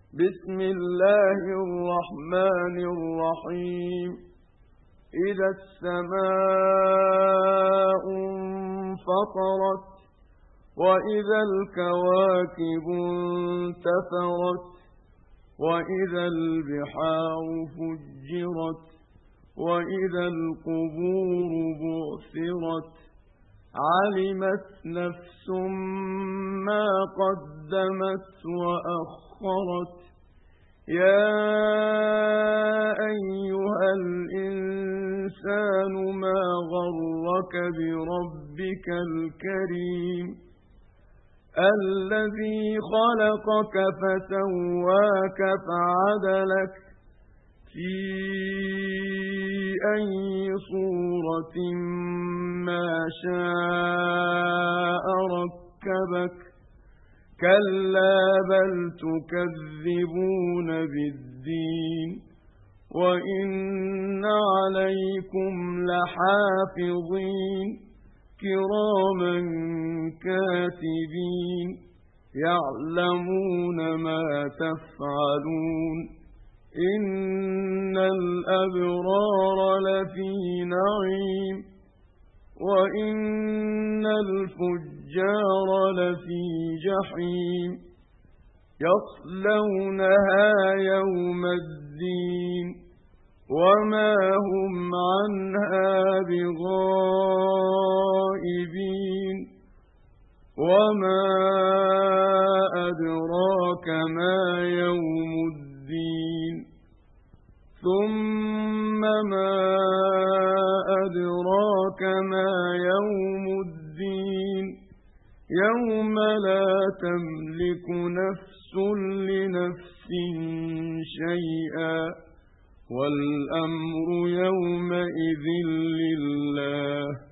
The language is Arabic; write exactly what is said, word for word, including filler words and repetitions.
بسم الله الرحمن الرحيم إذا السماء انفطرت وإذا الكواكب انتثرت وإذا البحار فجرت وإذا القبور بعثرت علمت نفس ما قدمت وأخرت يا أيها الإنسان ما غرك بربك الكريم الذي خلقك فسواك فعدلك في أي صورة ما شاء ركبك كلا بل تكذبون بالدين وإن عليكم لحافظين كراما كاتبين يعلمون ما تفعلون إن الأبرار لفي نعيم وإن الفجار لفي جحيم يصلونها يوم الدين وما هم عنها بغائبين وما أدراك ما يوم الدين ثم ما أدراك ما يوم الدين يوم لا تملك نفس لنفس شيئا والأمر يومئذ لله